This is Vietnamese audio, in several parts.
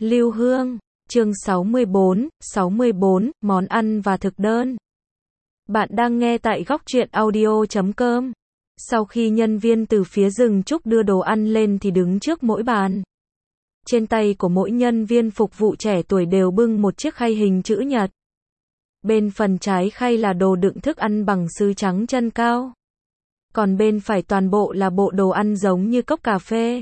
Lưu Hương, chương 64, món ăn và thực đơn. Bạn đang nghe tại góc truyện audio.com. Sau khi nhân viên từ phía rừng trúc đưa đồ ăn lên thì đứng trước mỗi bàn. Trên tay của mỗi nhân viên phục vụ trẻ tuổi đều bưng một chiếc khay hình chữ nhật. Bên phần trái khay là đồ đựng thức ăn bằng sứ trắng chân cao. Còn bên phải toàn bộ là bộ đồ ăn giống như cốc cà phê.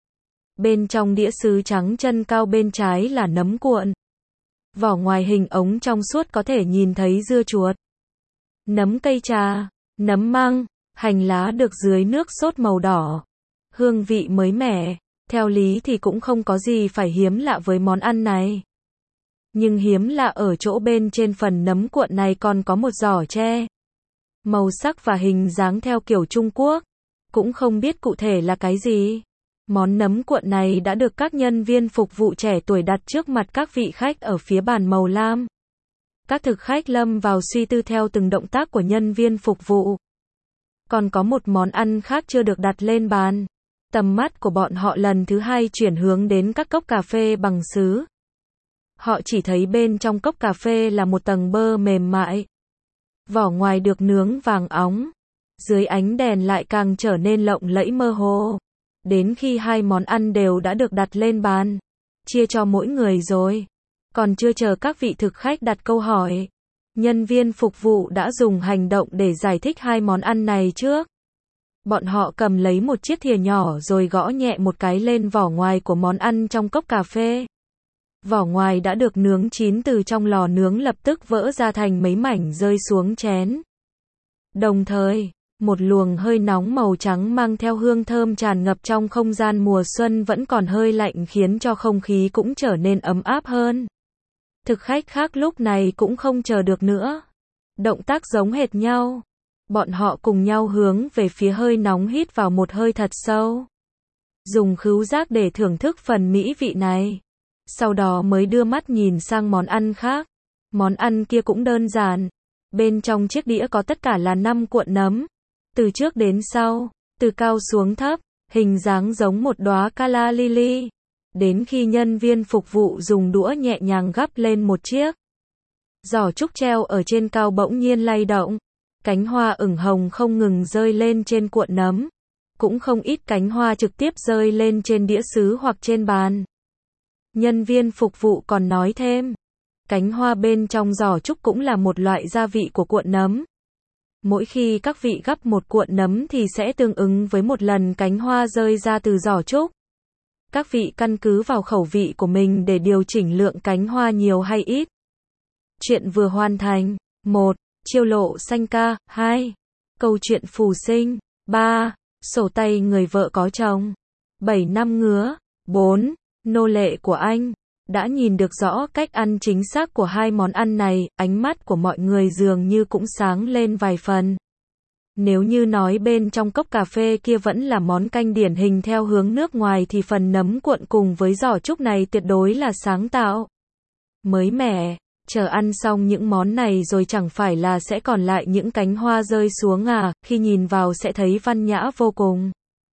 Bên trong đĩa sứ trắng chân cao bên trái là nấm cuộn. Vỏ ngoài hình ống trong suốt có thể nhìn thấy dưa chuột, nấm cây trà, nấm măng, hành lá được dưới nước sốt màu đỏ. Hương vị mới mẻ, theo lý thì cũng không có gì phải hiếm lạ với món ăn này. Nhưng hiếm lạ ở chỗ bên trên phần nấm cuộn này còn có một giỏ tre. Màu sắc và hình dáng theo kiểu Trung Quốc, cũng không biết cụ thể là cái gì. Món nấm cuộn này đã được các nhân viên phục vụ trẻ tuổi đặt trước mặt các vị khách ở phía bàn màu lam. Các thực khách lâm vào suy tư theo từng động tác của nhân viên phục vụ. Còn có một món ăn khác chưa được đặt lên bàn. Tầm mắt của bọn họ lần thứ hai chuyển hướng đến các cốc cà phê bằng sứ. Họ chỉ thấy bên trong cốc cà phê là một tầng bơ mềm mại. Vỏ ngoài được nướng vàng óng. Dưới ánh đèn lại càng trở nên lộng lẫy mơ hồ. Đến khi hai món ăn đều đã được đặt lên bàn, chia cho mỗi người rồi, còn chưa chờ các vị thực khách đặt câu hỏi, nhân viên phục vụ đã dùng hành động để giải thích hai món ăn này trước. Bọn họ cầm lấy một chiếc thìa nhỏ rồi gõ nhẹ một cái lên vỏ ngoài của món ăn trong cốc cà phê. Vỏ ngoài đã được nướng chín từ trong lò nướng lập tức vỡ ra thành mấy mảnh rơi xuống chén. Đồng thời, một luồng hơi nóng màu trắng mang theo hương thơm tràn ngập trong không gian mùa xuân vẫn còn hơi lạnh khiến cho không khí cũng trở nên ấm áp hơn. Thực khách khác lúc này cũng không chờ được nữa. Động tác giống hệt nhau. Bọn họ cùng nhau hướng về phía hơi nóng hít vào một hơi thật sâu. Dùng khứu giác để thưởng thức phần mỹ vị này. Sau đó mới đưa mắt nhìn sang món ăn khác. Món ăn kia cũng đơn giản. Bên trong chiếc đĩa có tất cả là 5 cuộn nấm. Từ trước đến sau, từ cao xuống thấp, hình dáng giống một đóa calla lily. Đến khi nhân viên phục vụ dùng đũa nhẹ nhàng gắp lên một chiếc. Giỏ trúc treo ở trên cao bỗng nhiên lay động. Cánh hoa ửng hồng không ngừng rơi lên trên cuộn nấm. Cũng không ít cánh hoa trực tiếp rơi lên trên đĩa sứ hoặc trên bàn. Nhân viên phục vụ còn nói thêm, cánh hoa bên trong giỏ trúc cũng là một loại gia vị của cuộn nấm. Mỗi khi các vị gắp một cuộn nấm thì sẽ tương ứng với một lần cánh hoa rơi ra từ giỏ trúc. Các vị căn cứ vào khẩu vị của mình để điều chỉnh lượng cánh hoa nhiều hay ít. Chuyện vừa hoàn thành. 1. Chiêu lộ xanh ca. 2. Câu chuyện phù sinh. 3. Sổ tay người vợ có chồng. 7 năm ngứa. 4. Nô lệ của anh. Đã nhìn được rõ cách ăn chính xác của hai món ăn này, ánh mắt của mọi người dường như cũng sáng lên vài phần. Nếu như nói bên trong cốc cà phê kia vẫn là món canh điển hình theo hướng nước ngoài thì phần nấm cuộn cùng với giỏ trúc này tuyệt đối là sáng tạo. Mới mẻ, chờ ăn xong những món này rồi chẳng phải là sẽ còn lại những cánh hoa rơi xuống à, khi nhìn vào sẽ thấy văn nhã vô cùng.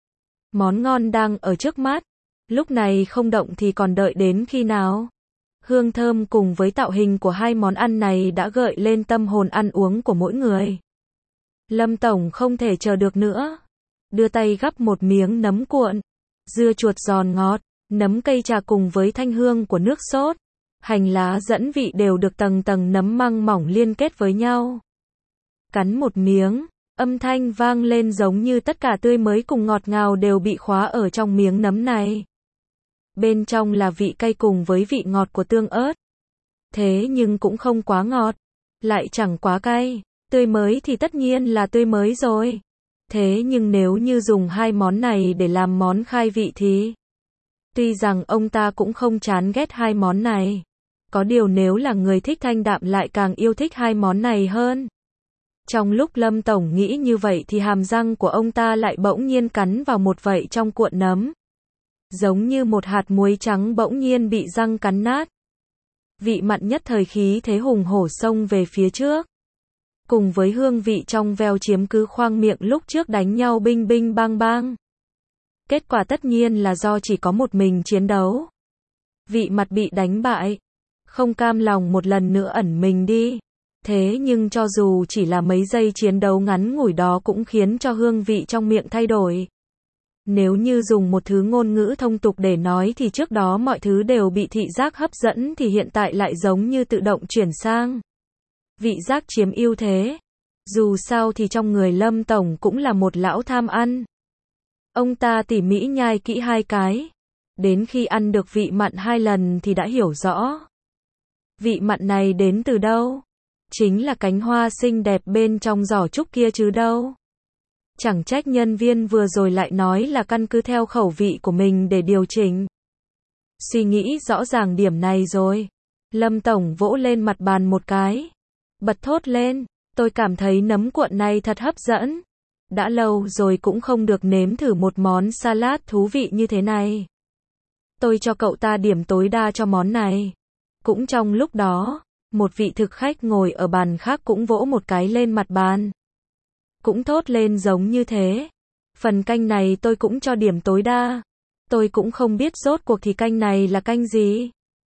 Món ngon đang ở trước mắt. Lúc này không động thì còn đợi đến khi nào? Hương thơm cùng với tạo hình của hai món ăn này đã gợi lên tâm hồn ăn uống của mỗi người. Lâm Tổng không thể chờ được nữa. Đưa tay gắp một miếng nấm cuộn. Dưa chuột giòn ngọt, nấm cây trà cùng với thanh hương của nước sốt. Hành lá dẫn vị đều được tầng tầng nấm măng mỏng liên kết với nhau. Cắn một miếng, âm thanh vang lên giống như tất cả tươi mới cùng ngọt ngào đều bị khóa ở trong miếng nấm này. Bên trong là vị cay cùng với vị ngọt của tương ớt. Thế nhưng cũng không quá ngọt, lại chẳng quá cay. Tươi mới thì tất nhiên là tươi mới rồi. Thế nhưng nếu như dùng hai món này để làm món khai vị thì... Tuy rằng ông ta cũng không chán ghét hai món này. Có điều nếu là người thích thanh đạm lại càng yêu thích hai món này hơn. Trong lúc Lâm Tổng nghĩ như vậy thì hàm răng của ông ta lại bỗng nhiên cắn vào một vảy trong cuộn nấm. Giống như một hạt muối trắng bỗng nhiên bị răng cắn nát. Vị mặn nhất thời khí thế hùng hổ xông về phía trước. Cùng với hương vị trong veo chiếm cứ khoang miệng lúc trước đánh nhau binh binh bang bang. Kết quả tất nhiên là do chỉ có một mình chiến đấu. Vị Mặt bị đánh bại, không cam lòng một lần nữa ẩn mình đi. Thế nhưng cho dù chỉ là mấy giây chiến đấu ngắn ngủi đó cũng khiến cho hương vị trong miệng thay đổi. Nếu như dùng một thứ ngôn ngữ thông tục để nói thì trước đó mọi thứ đều bị thị giác hấp dẫn thì hiện tại lại giống như tự động chuyển sang vị giác chiếm ưu thế. Dù sao thì trong người Lâm Tổng cũng là một lão tham ăn. Ông ta tỉ mỉ nhai kỹ 2 cái. Đến khi ăn được vị mặn 2 lần thì đã hiểu rõ. Vị mặn này đến từ đâu? Chính là cánh hoa xinh đẹp bên trong giỏ trúc kia chứ đâu. Chẳng trách nhân viên vừa rồi lại nói là căn cứ theo khẩu vị của mình để điều chỉnh. Suy nghĩ rõ ràng điểm này rồi. Lâm Tổng vỗ lên mặt bàn một cái. Bật thốt lên, tôi cảm thấy nấm cuộn này thật hấp dẫn. Đã lâu rồi cũng không được nếm thử một món salad thú vị như thế này. Tôi cho cậu ta điểm tối đa cho món này. Cũng trong lúc đó, một vị thực khách ngồi ở bàn khác cũng vỗ một cái lên mặt bàn. Cũng thốt lên giống như thế. Phần canh này tôi cũng cho điểm tối đa. Tôi cũng không biết rốt cuộc thì canh này là canh gì.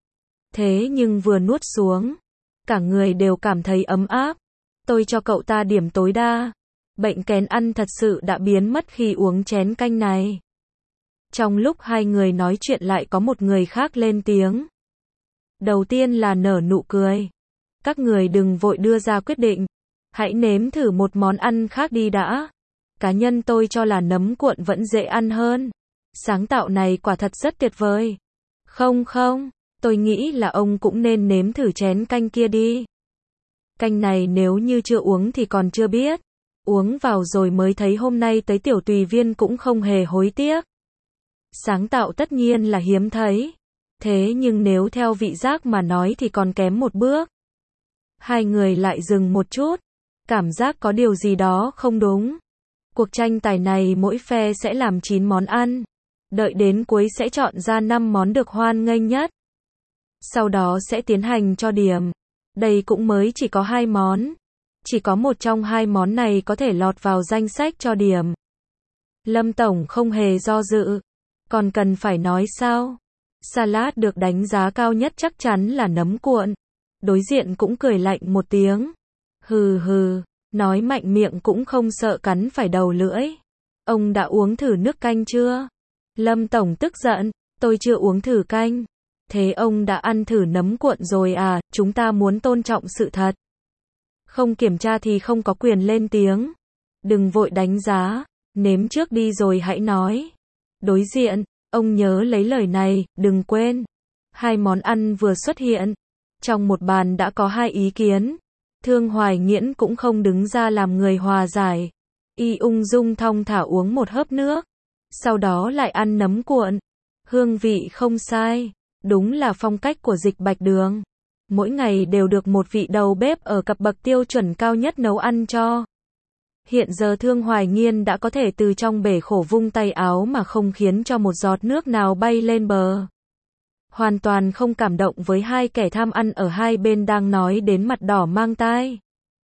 Thế nhưng vừa nuốt xuống, cả người đều cảm thấy ấm áp. Tôi cho cậu ta điểm tối đa. Bệnh kén ăn thật sự đã biến mất khi uống chén canh này. Trong lúc hai người nói chuyện lại có một người khác lên tiếng. Đầu tiên là nở nụ cười. Các người đừng vội đưa ra quyết định. Hãy nếm thử một món ăn khác đi đã. Cá nhân tôi cho là nấm cuộn vẫn dễ ăn hơn. Sáng tạo này quả thật rất tuyệt vời. Không, tôi nghĩ là ông cũng nên nếm thử chén canh kia đi. Canh này nếu như chưa uống thì còn chưa biết. Uống vào rồi mới thấy hôm nay tới tiểu tùy viên cũng không hề hối tiếc. Sáng tạo tất nhiên là hiếm thấy. Thế nhưng nếu theo vị giác mà nói thì còn kém một bước. Hai người lại dừng một chút. Cảm giác có điều gì đó không đúng. Cuộc tranh tài này mỗi phe sẽ làm 9 món ăn. Đợi đến cuối sẽ chọn ra 5 món được hoan nghênh nhất. Sau đó sẽ tiến hành cho điểm. Đây cũng mới chỉ có 2 món. Chỉ có một trong 2 món này có thể lọt vào danh sách cho điểm. Lâm Tổng không hề do dự. Còn cần phải nói sao? Salad được đánh giá cao nhất chắc chắn là nấm cuộn. Đối diện cũng cười lạnh một tiếng. Hừ, nói mạnh miệng cũng không sợ cắn phải đầu lưỡi. Ông đã uống thử nước canh chưa? Lâm Tổng tức giận, tôi chưa uống thử canh. Thế ông đã ăn thử nấm cuộn rồi à? Chúng ta muốn tôn trọng sự thật. Không kiểm tra thì không có quyền lên tiếng. Đừng vội đánh giá, nếm trước đi rồi hãy nói. Đối diện, ông nhớ lấy lời này, đừng quên. 2 món ăn vừa xuất hiện. Trong một bàn đã có 2 ý kiến. Thương Hoài Nghiễn cũng không đứng ra làm người hòa giải. Y ung dung thong thả uống một hớp nước. Sau đó lại ăn nấm cuộn. Hương vị không sai. Đúng là phong cách của Dịch Bạch Đường. Mỗi ngày đều được một vị đầu bếp ở cấp bậc tiêu chuẩn cao nhất nấu ăn cho. Hiện giờ Thương Hoài Nghiên đã có thể từ trong bể khổ vung tay áo mà không khiến cho một giọt nước nào bay lên bờ. Hoàn toàn không cảm động với hai kẻ tham ăn ở hai bên đang nói đến mặt đỏ mang tai.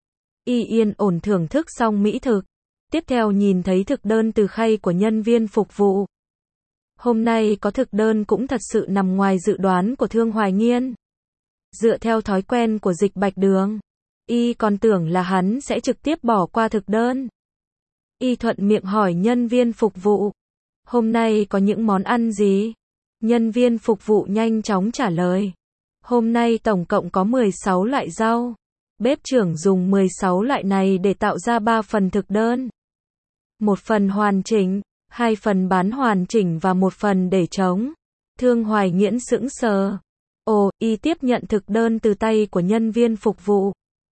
Y yên ổn thưởng thức xong mỹ thực. Tiếp theo nhìn thấy thực đơn từ khay của nhân viên phục vụ. Hôm nay có thực đơn cũng thật sự nằm ngoài dự đoán của Thương Hoài Nghiên. Dựa theo thói quen của Dịch Bạch Đường, Y còn tưởng là hắn sẽ trực tiếp bỏ qua thực đơn. Y thuận miệng hỏi nhân viên phục vụ. Hôm nay có những món ăn gì? Nhân viên phục vụ nhanh chóng trả lời. Hôm nay tổng cộng có 16 loại rau. Bếp trưởng dùng 16 loại này để tạo ra 3 phần thực đơn. 1 phần hoàn chỉnh, 2 phần bán hoàn chỉnh và 1 phần để trống. Thương Hoài Nghiễn sững sờ. Ồ, Y tiếp nhận thực đơn từ tay của nhân viên phục vụ.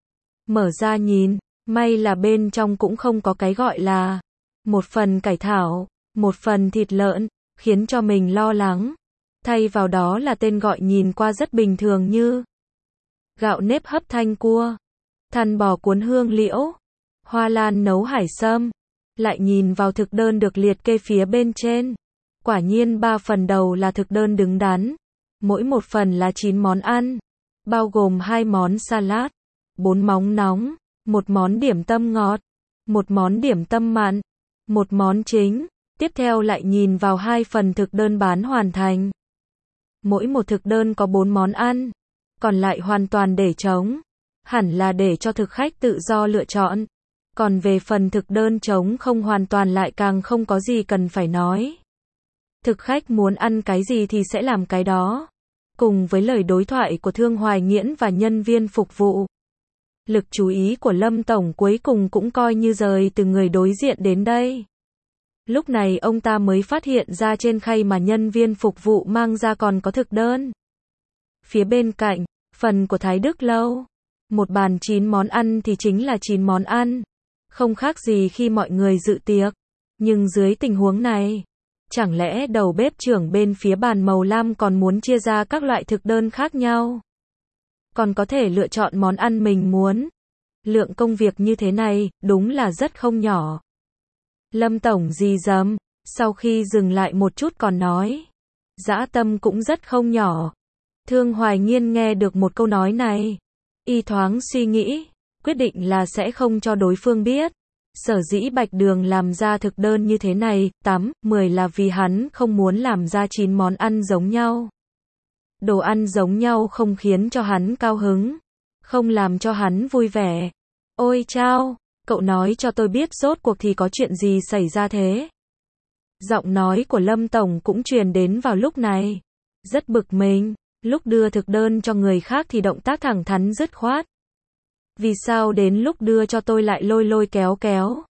Mở ra nhìn, may là bên trong cũng không có cái gọi là 1 phần cải thảo, 1 phần thịt lợn, khiến cho mình lo lắng. Thay vào đó là tên gọi nhìn qua rất bình thường như gạo nếp hấp thanh cua, thăn bò cuốn hương liễu, hoa lan nấu hải sâm. Lại nhìn vào thực đơn được liệt kê phía bên trên. Quả nhiên 3 phần đầu là thực đơn đứng đắn. Mỗi một phần là 9 món ăn, bao gồm 2 món salad, 4 món nóng, 1 món điểm tâm ngọt, 1 món điểm tâm mặn, 1 món chính. Tiếp theo lại nhìn vào 2 phần thực đơn bán hoàn thành. Mỗi một thực đơn có 4 món ăn, còn lại hoàn toàn để trống. Hẳn là để cho thực khách tự do lựa chọn. Còn về phần thực đơn trống không hoàn toàn lại càng không có gì cần phải nói. Thực khách muốn ăn cái gì thì sẽ làm cái đó. Cùng với lời đối thoại của Thương Hoài Nghiễn và nhân viên phục vụ, lực chú ý của Lâm Tổng cuối cùng cũng coi như rời từ người đối diện đến đây. Lúc này ông ta mới phát hiện ra trên khay mà nhân viên phục vụ mang ra còn có thực đơn. Phía bên cạnh, phần của Thái Đức Lâu. Một bàn 9 món ăn thì chính là 9 món ăn. Không khác gì khi mọi người dự tiệc. Nhưng dưới tình huống này, chẳng lẽ đầu bếp trưởng bên phía bàn màu lam còn muốn chia ra các loại thực đơn khác nhau? Còn có thể lựa chọn món ăn mình muốn. Lượng công việc như thế này, đúng là rất không nhỏ. Lâm Tổng gì dầm, sau khi dừng lại một chút còn nói. Dã tâm cũng rất không nhỏ. Thương Hoài Nghiên nghe được một câu nói này. Y thoáng suy nghĩ, quyết định là sẽ không cho đối phương biết. Sở dĩ Bạch Đường làm ra thực đơn như thế này, 8, 10 là vì hắn không muốn làm ra 9 món ăn giống nhau. Đồ ăn giống nhau không khiến cho hắn cao hứng, không làm cho hắn vui vẻ. Ôi chao, cậu nói cho tôi biết rốt cuộc thì có chuyện gì xảy ra thế? Giọng nói của Lâm Tổng cũng truyền đến vào lúc này. Rất bực mình, lúc đưa thực đơn cho người khác thì động tác thẳng thắn dứt khoát. Vì sao đến lúc đưa cho tôi lại lôi lôi kéo kéo?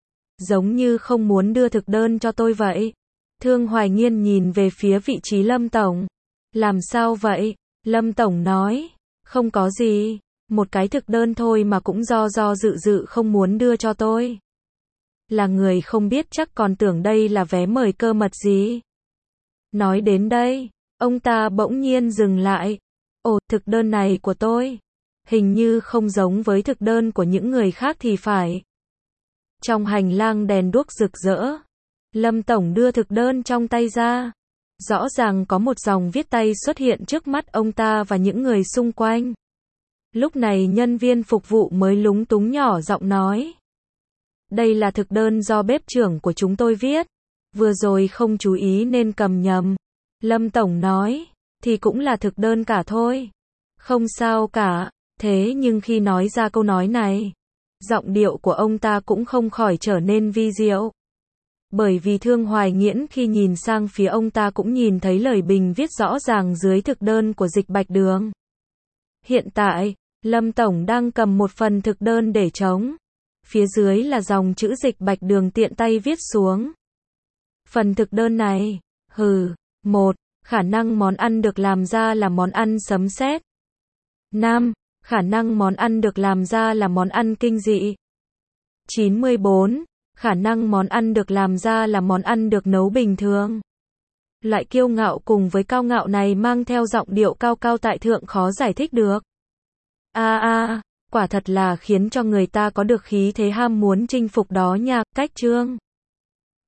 Giống như không muốn đưa thực đơn cho tôi vậy. Thương Hoài Nghiên nhìn về phía vị trí Lâm Tổng. Làm sao vậy? Lâm Tổng nói. Không có gì. Một cái thực đơn thôi mà cũng do dự không muốn đưa cho tôi. Là người không biết chắc còn tưởng đây là vé mời cơ mật gì. Nói đến đây, ông ta bỗng nhiên dừng lại. Ồ, thực đơn này của tôi. Hình như không giống với thực đơn của những người khác thì phải. Trong hành lang đèn đuốc rực rỡ, Lâm Tổng đưa thực đơn trong tay ra. Rõ ràng có một dòng viết tay xuất hiện trước mắt ông ta và những người xung quanh. Lúc này nhân viên phục vụ mới lúng túng nhỏ giọng nói. Đây là thực đơn do bếp trưởng của chúng tôi viết. Vừa rồi không chú ý nên cầm nhầm. Lâm Tổng nói, thì cũng là thực đơn cả thôi. Không sao cả. Thế nhưng khi nói ra câu nói này, giọng điệu của ông ta cũng không khỏi trở nên vi diệu. Bởi vì Thương Hoài Nghiễn khi nhìn sang phía ông ta cũng nhìn thấy lời bình viết rõ ràng dưới thực đơn của Dịch Bạch Đường. Hiện tại, Lâm Tổng đang cầm một phần thực đơn để trống. Phía dưới là dòng chữ Dịch Bạch Đường tiện tay viết xuống. Phần thực đơn này, 1. Khả năng món ăn được làm ra là món ăn sấm sét. 5. Khả năng món ăn được làm ra là món ăn kinh dị. 94. Khả năng món ăn được làm ra là món ăn được nấu bình thường. Loại kiêu ngạo cùng với cao ngạo này mang theo giọng điệu cao cao tại thượng khó giải thích được. Quả thật là khiến cho người ta có được khí thế ham muốn chinh phục đó nha. Cách chương